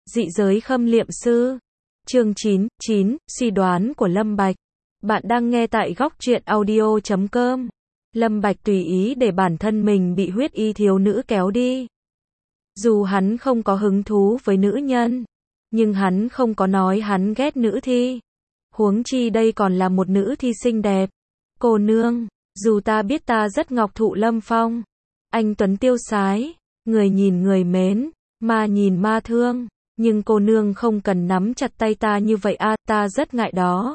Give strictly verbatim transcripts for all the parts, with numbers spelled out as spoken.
Dị giới khâm liệm sư. Chương chín, chín, suy đoán của Lâm Bạch. Bạn đang nghe tại góc truyện audio chấm com. Lâm Bạch tùy ý để bản thân mình bị huyết y thiếu nữ kéo đi. Dù hắn không có hứng thú với nữ nhân, nhưng hắn không có nói hắn ghét nữ thi. Huống chi đây còn là một nữ thi xinh đẹp. Cô nương, dù ta biết ta rất ngọc thụ lâm phong, anh tuấn tiêu sái, người nhìn người mến, ma nhìn ma thương, nhưng cô nương không cần nắm chặt tay ta như vậy a, ta rất ngại đó.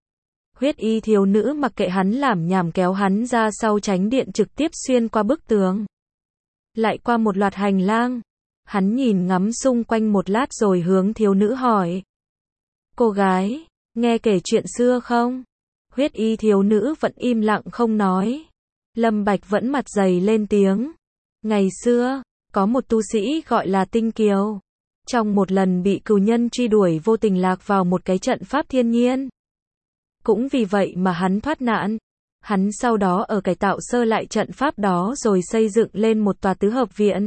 Huyết y thiếu nữ mặc kệ hắn làm nhảm kéo hắn ra sau tránh điện trực tiếp xuyên qua bức tường. Lại qua một loạt hành lang. Hắn nhìn ngắm xung quanh một lát rồi hướng thiếu nữ hỏi. Cô gái, nghe kể chuyện xưa không? Huyết y thiếu nữ vẫn im lặng không nói. Lâm Bạch vẫn mặt dày lên tiếng. Ngày xưa, có một tu sĩ gọi là Tinh Kiều. Trong một lần bị cừu nhân truy đuổi vô tình lạc vào một cái trận pháp thiên nhiên. Cũng vì vậy mà hắn thoát nạn. Hắn sau đó ở cải tạo sơ lại trận pháp đó rồi xây dựng lên một tòa tứ hợp viện.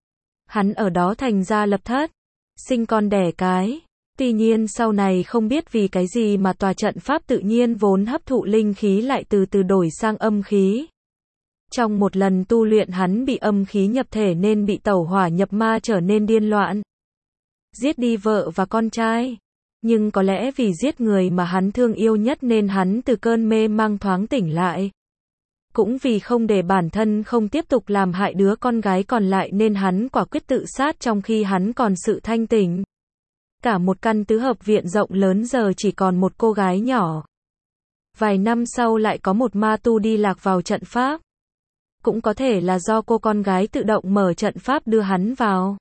Hắn ở đó thành ra lập thất, sinh con đẻ cái. Tuy nhiên sau này không biết vì cái gì mà tòa trận pháp tự nhiên vốn hấp thụ linh khí lại từ từ đổi sang âm khí. Trong một lần tu luyện hắn bị âm khí nhập thể nên bị tẩu hỏa nhập ma trở nên điên loạn. Giết đi vợ và con trai. Nhưng có lẽ vì giết người mà hắn thương yêu nhất nên hắn từ cơn mê mang thoáng tỉnh lại. Cũng vì không để bản thân không tiếp tục làm hại đứa con gái còn lại nên hắn quả quyết tự sát trong khi hắn còn sự thanh tỉnh. Cả một căn tứ hợp viện rộng lớn giờ chỉ còn một cô gái nhỏ. Vài năm sau lại có một ma tu đi lạc vào trận pháp. Cũng có thể là do cô con gái tự động mở trận pháp đưa hắn vào.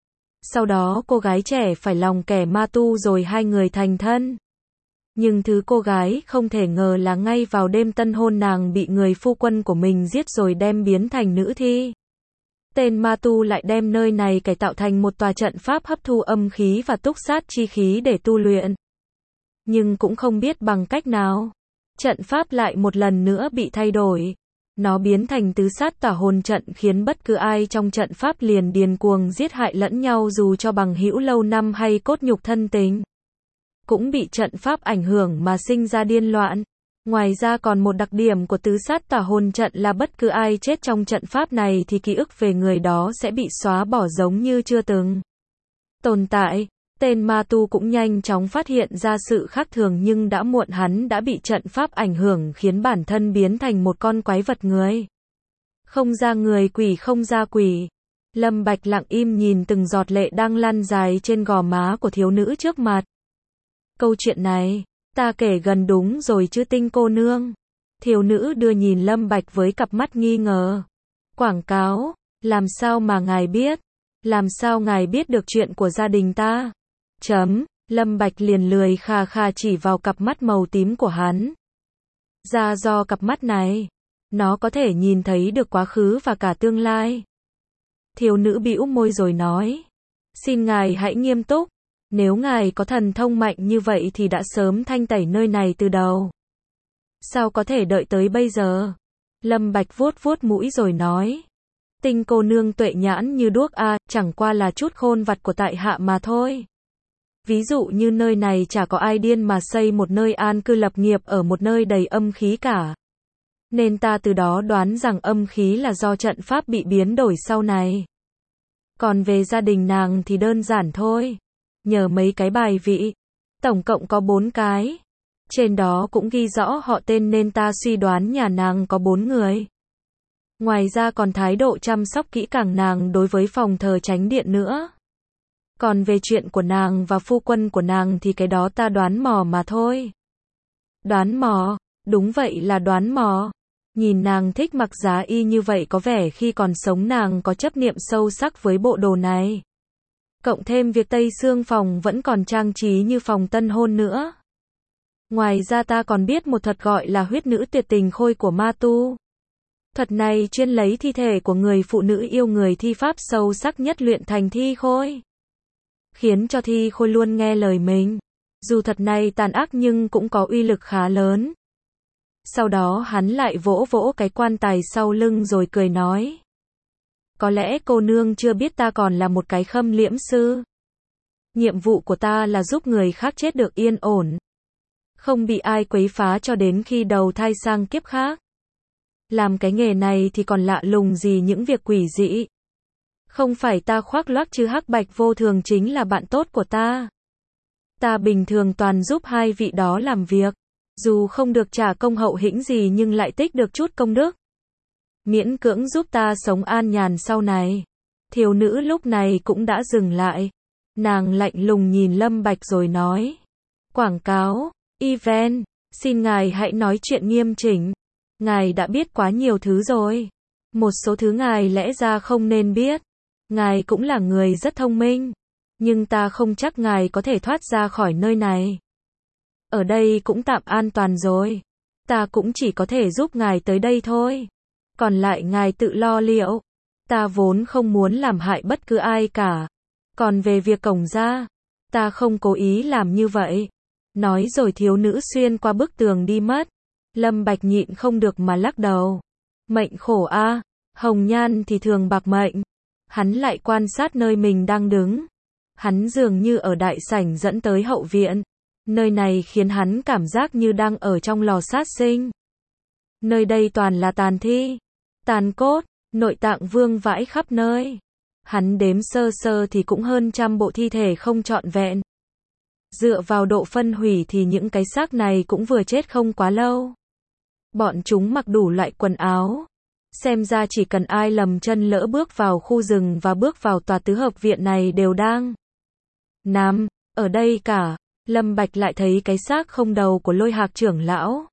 Sau đó cô gái trẻ phải lòng kẻ ma tu rồi hai người thành thân. Nhưng thứ cô gái không thể ngờ là ngay vào đêm tân hôn nàng bị người phu quân của mình giết rồi đem biến thành nữ thi. Tên ma tu lại đem nơi này cải tạo thành một tòa trận pháp hấp thu âm khí và túc sát chi khí để tu luyện. Nhưng cũng không biết bằng cách nào. Trận pháp lại một lần nữa bị thay đổi. Nó biến thành tứ sát tả hồn trận khiến bất cứ ai trong trận pháp liền điên cuồng giết hại lẫn nhau dù cho bằng hữu lâu năm hay cốt nhục thân tình. Cũng bị trận pháp ảnh hưởng mà sinh ra điên loạn. Ngoài ra còn một đặc điểm của tứ sát tả hồn trận là bất cứ ai chết trong trận pháp này thì ký ức về người đó sẽ bị xóa bỏ giống như chưa từng tồn tại. Tên ma tu cũng nhanh chóng phát hiện ra sự khác thường nhưng đã muộn, hắn đã bị trận pháp ảnh hưởng khiến bản thân biến thành một con quái vật người. Không ra người quỷ không ra quỷ. Lâm Bạch lặng im nhìn từng giọt lệ đang lăn dài trên gò má của thiếu nữ trước mặt. Câu chuyện này, ta kể gần đúng rồi chứ Tinh cô nương? Thiếu nữ đưa nhìn Lâm Bạch với cặp mắt nghi ngờ. Quảng cáo, làm sao mà ngài biết? Làm sao ngài biết được chuyện của gia đình ta? Chấm, Lâm Bạch liền lười khà khà chỉ vào cặp mắt màu tím của hắn. Ra do cặp mắt này, nó có thể nhìn thấy được quá khứ và cả tương lai. Thiếu nữ bĩu môi rồi nói. Xin ngài hãy nghiêm túc. Nếu ngài có thần thông mạnh như vậy thì đã sớm thanh tẩy nơi này từ đầu. Sao có thể đợi tới bây giờ? Lâm Bạch vuốt vuốt mũi rồi nói. Tinh cô nương tuệ nhãn như đuốc a, à, chẳng qua là chút khôn vặt của tại hạ mà thôi. Ví dụ như nơi này chả có ai điên mà xây một nơi an cư lập nghiệp ở một nơi đầy âm khí cả. Nên ta từ đó đoán rằng âm khí là do trận pháp bị biến đổi sau này. Còn về gia đình nàng thì đơn giản thôi. Nhờ mấy cái bài vị. Tổng cộng có bốn cái. Trên đó cũng ghi rõ họ tên nên ta suy đoán nhà nàng có bốn người. Ngoài ra còn thái độ chăm sóc kỹ càng nàng đối với phòng thờ chánh điện nữa. Còn về chuyện của nàng và phu quân của nàng thì cái đó ta đoán mò mà thôi. Đoán mò? Đúng vậy là đoán mò. Nhìn nàng thích mặc giá y như vậy có vẻ khi còn sống nàng có chấp niệm sâu sắc với bộ đồ này. Cộng thêm việc Tây Sương phòng vẫn còn trang trí như phòng tân hôn nữa. Ngoài ra ta còn biết một thuật gọi là huyết nữ tuyệt tình khôi của ma tu. Thuật này chuyên lấy thi thể của người phụ nữ yêu người thi pháp sâu sắc nhất luyện thành thi khôi. Khiến cho thi khôi luôn nghe lời mình. Dù thuật này tàn ác nhưng cũng có uy lực khá lớn. Sau đó hắn lại vỗ vỗ cái quan tài sau lưng rồi cười nói. Có lẽ cô nương chưa biết ta còn là một cái khâm liễm sư. Nhiệm vụ của ta là giúp người khác chết được yên ổn. Không bị ai quấy phá cho đến khi đầu thai sang kiếp khác. Làm cái nghề này thì còn lạ lùng gì những việc quỷ dị. Không phải ta khoác lác chứ Hắc Bạch Vô Thường chính là bạn tốt của ta. Ta bình thường toàn giúp hai vị đó làm việc. Dù không được trả công hậu hĩnh gì nhưng lại tích được chút công đức. Miễn cưỡng giúp ta sống an nhàn sau này. Thiếu nữ lúc này cũng đã dừng lại. Nàng lạnh lùng nhìn Lâm Bạch rồi nói. Quảng cáo, event, xin ngài hãy nói chuyện nghiêm chỉnh. Ngài đã biết quá nhiều thứ rồi. Một số thứ ngài lẽ ra không nên biết. Ngài cũng là người rất thông minh. Nhưng ta không chắc ngài có thể thoát ra khỏi nơi này. Ở đây cũng tạm an toàn rồi. Ta cũng chỉ có thể giúp ngài tới đây thôi. Còn lại ngài tự lo liệu. Ta vốn không muốn làm hại bất cứ ai cả. Còn về việc cổng ra, ta không cố ý làm như vậy. Nói rồi thiếu nữ xuyên qua bức tường đi mất. Lâm Bạch nhịn không được mà lắc đầu. Mệnh khổ a, à, hồng nhan thì thường bạc mệnh. Hắn lại quan sát nơi mình đang đứng. Hắn dường như ở đại sảnh dẫn tới hậu viện. Nơi này khiến hắn cảm giác như đang ở trong lò sát sinh. Nơi đây toàn là tàn thi, tàn cốt, nội tạng vương vãi khắp nơi. Hắn đếm sơ sơ thì cũng hơn trăm bộ thi thể không trọn vẹn. Dựa vào độ phân hủy thì những cái xác này cũng vừa chết không quá lâu. Bọn chúng mặc đủ loại quần áo. Xem ra chỉ cần ai lầm chân lỡ bước vào khu rừng và bước vào tòa tứ hợp viện này đều đang nằm ở đây cả. Lâm Bạch lại thấy cái xác không đầu của Lôi Hạc trưởng lão.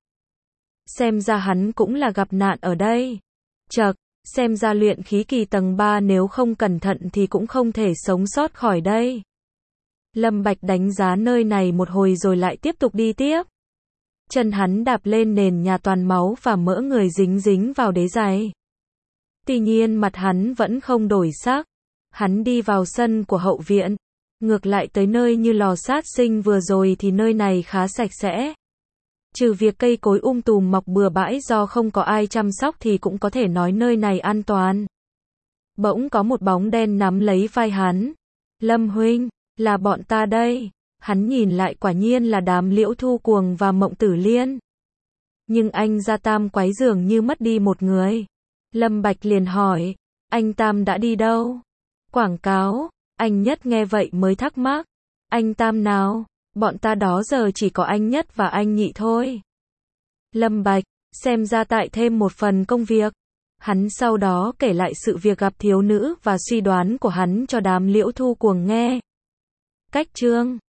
Xem ra hắn cũng là gặp nạn ở đây. Chậc, xem ra luyện khí kỳ tầng ba nếu không cẩn thận thì cũng không thể sống sót khỏi đây. Lâm Bạch đánh giá nơi này một hồi rồi lại tiếp tục đi tiếp. Chân hắn đạp lên nền nhà toàn máu và mỡ người dính dính vào đế giày. Tuy nhiên mặt hắn vẫn không đổi sắc. Hắn đi vào sân của hậu viện. Ngược lại tới nơi như lò sát sinh vừa rồi thì nơi này khá sạch sẽ. Trừ việc cây cối um tùm mọc bừa bãi do không có ai chăm sóc thì cũng có thể nói nơi này an toàn. Bỗng có một bóng đen nắm lấy vai hắn. Lâm huynh, là bọn ta đây. Hắn nhìn lại quả nhiên là đám Liễu Thu Cuồng và Mộng Tử Liên. Nhưng anh gia Tam Quái dường như mất đi một người. Lâm Bạch liền hỏi, anh Tam đã đi đâu? Quảng cáo, anh Nhất nghe vậy mới thắc mắc. Anh Tam nào? Bọn ta đó giờ chỉ có anh Nhất và anh Nhị thôi. Lâm Bạch, xem ra tại thêm một phần công việc. Hắn sau đó kể lại sự việc gặp thiếu nữ và suy đoán của hắn cho đám Liễu Thu Cuồng nghe. Cách chương